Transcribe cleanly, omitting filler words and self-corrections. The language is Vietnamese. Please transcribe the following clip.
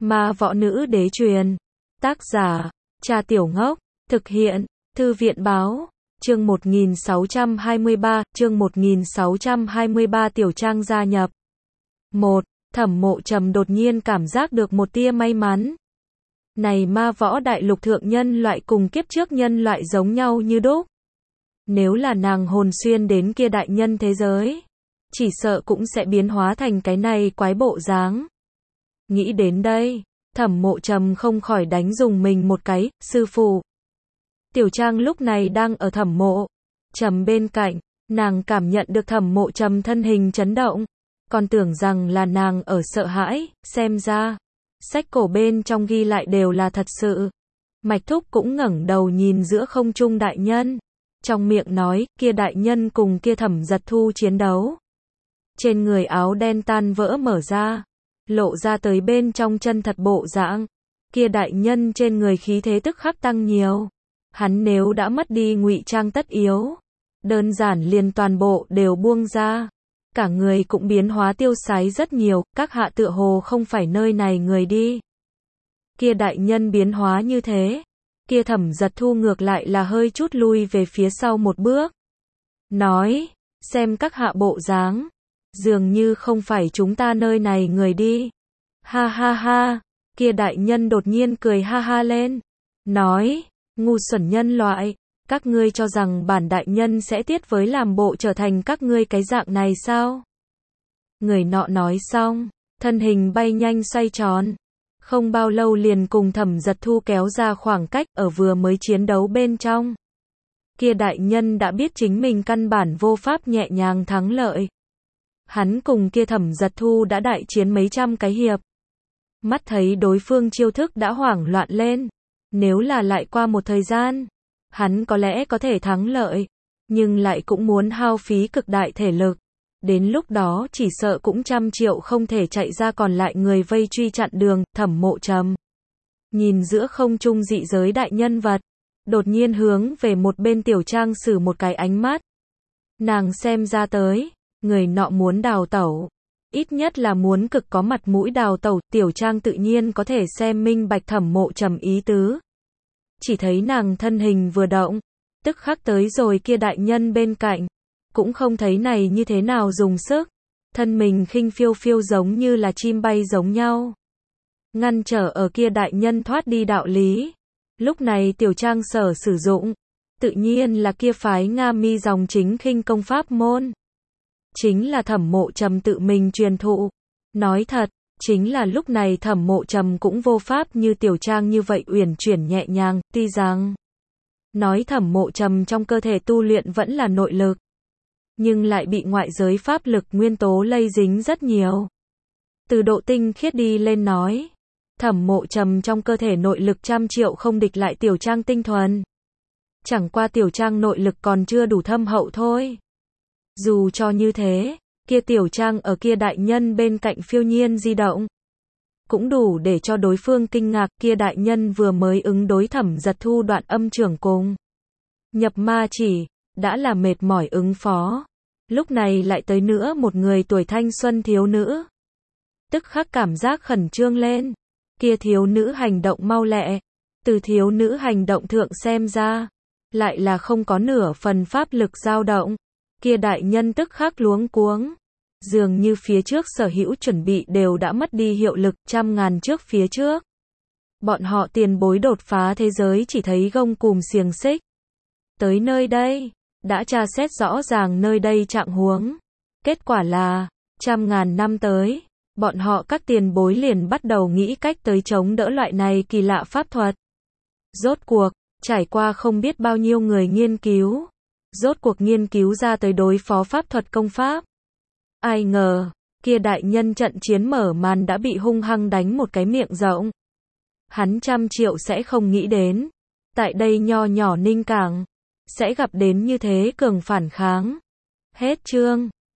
Ma võ nữ đế truyền. Tác giả, Cha Tiểu Ngốc. Thực hiện, Thư viện báo. Chương 1623, Tiểu Trang gia nhập. 1. Thẩm Mộ Trầm đột nhiên cảm giác được một tia may mắn. Này ma võ đại lục thượng nhân loại cùng kiếp trước nhân loại giống nhau như đúc. Nếu là nàng hồn xuyên đến kia đại nhân thế giới, chỉ sợ cũng sẽ biến hóa thành cái này quái bộ dáng. Nghĩ đến đây, Thẩm Mộ Trầm không khỏi đánh dùng mình một cái, sư phụ. Tiểu Trang lúc này đang ở Thẩm Mộ Trầm bên cạnh, nàng cảm nhận được Thẩm Mộ Trầm thân hình chấn động, còn tưởng rằng là nàng ở sợ hãi, xem ra, sách cổ bên trong ghi lại đều là thật sự. Mạch Thúc cũng ngẩng đầu nhìn giữa không trung đại nhân, trong miệng nói, kia đại nhân cùng kia Thẩm Giật Thu chiến đấu. Trên người áo đen tan vỡ mở ra, lộ ra tới bên trong chân thật bộ dạng, kia đại nhân trên người khí thế tức khắc tăng nhiều. Hắn nếu đã mất đi ngụy trang tất yếu, đơn giản liền toàn bộ đều buông ra, cả người cũng biến hóa tiêu sái rất nhiều, các hạ tựa hồ không phải nơi này người đi. Kia đại nhân biến hóa như thế, kia Thẩm Giật Thu ngược lại là hơi chút lui về phía sau một bước. Nói, xem các hạ bộ dáng, dường như không phải chúng ta nơi này người đi. Ha ha ha, kia đại nhân đột nhiên cười ha ha lên, nói, ngu xuẩn nhân loại, các ngươi cho rằng bản đại nhân sẽ tiết với làm bộ trở thành các ngươi cái dạng này sao? Người nọ nói xong, thân hình bay nhanh xoay tròn, không bao lâu liền cùng Thẩm Giật Thu kéo ra khoảng cách ở vừa mới chiến đấu bên trong. Kia đại nhân đã biết chính mình căn bản vô pháp nhẹ nhàng thắng lợi. Hắn cùng kia Thẩm Giật Thu đã đại chiến mấy trăm cái hiệp. Mắt thấy đối phương chiêu thức đã hoảng loạn lên. Nếu là lại qua một thời gian, hắn có lẽ có thể thắng lợi, nhưng lại cũng muốn hao phí cực đại thể lực. Đến lúc đó chỉ sợ cũng trăm triệu không thể chạy ra, còn lại người vây truy chặn đường. Thẩm Mộ Trầm nhìn giữa không trung dị giới đại nhân vật, đột nhiên hướng về một bên Tiểu Trang sử một cái ánh mắt. Nàng xem ra tới, người nọ muốn đào tẩu, ít nhất là muốn cực có mặt mũi đào tẩu. Tiểu Trang tự nhiên có thể xem minh bạch Thẩm Mộ Trầm ý tứ. Chỉ thấy nàng thân hình vừa động, tức khắc tới rồi kia đại nhân bên cạnh, cũng không thấy này như thế nào dùng sức, thân mình khinh phiêu phiêu giống như là chim bay giống nhau, ngăn trở ở kia đại nhân thoát đi đạo lý. Lúc này Tiểu Trang sở sử dụng, tự nhiên là kia phái Nga Mi dòng chính khinh công pháp môn, chính là Thẩm Mộ Trầm tự mình truyền thụ. Nói thật, chính là lúc này Thẩm Mộ Trầm cũng vô pháp như Tiểu Trang như vậy uyển chuyển nhẹ nhàng, tuy rằng nói Thẩm Mộ Trầm trong cơ thể tu luyện vẫn là nội lực, nhưng lại bị ngoại giới pháp lực nguyên tố lây dính rất nhiều. Từ độ tinh khiết đi lên nói, Thẩm Mộ Trầm trong cơ thể nội lực trăm triệu không địch lại Tiểu Trang tinh thuần. Chẳng qua Tiểu Trang nội lực còn chưa đủ thâm hậu thôi. Dù cho như thế, kia Tiểu Trang ở kia đại nhân bên cạnh phiêu nhiên di động, cũng đủ để cho đối phương kinh ngạc. Kia đại nhân vừa mới ứng đối Thẩm Giật Thu đoạn âm trưởng cùng nhập ma chỉ, đã là mệt mỏi ứng phó. Lúc này lại tới nữa một người tuổi thanh xuân thiếu nữ. Tức khắc cảm giác khẩn trương lên. Kia thiếu nữ hành động mau lẹ. Từ thiếu nữ hành động thượng xem ra, lại là không có nửa phần pháp lực dao động. Kia đại nhân tức khắc luống cuống. Dường như phía trước sở hữu chuẩn bị đều đã mất đi hiệu lực. Trăm ngàn trước phía trước, bọn họ tiền bối đột phá thế giới chỉ thấy gông cùm xiềng xích. Tới nơi đây, đã tra xét rõ ràng nơi đây trạng huống. Kết quả là, trăm ngàn năm tới, bọn họ các tiền bối liền bắt đầu nghĩ cách tới chống đỡ loại này kỳ lạ pháp thuật. Rốt cuộc, trải qua không biết bao nhiêu người nghiên cứu, rốt cuộc nghiên cứu ra tới đối phó pháp thuật công pháp. Ai ngờ, kia đại nhân trận chiến mở màn đã bị hung hăng đánh một cái miệng rộng. Hắn trăm triệu sẽ không nghĩ đến, tại đây nho nhỏ Ninh Cảng, sẽ gặp đến như thế cường phản kháng. Hết chương.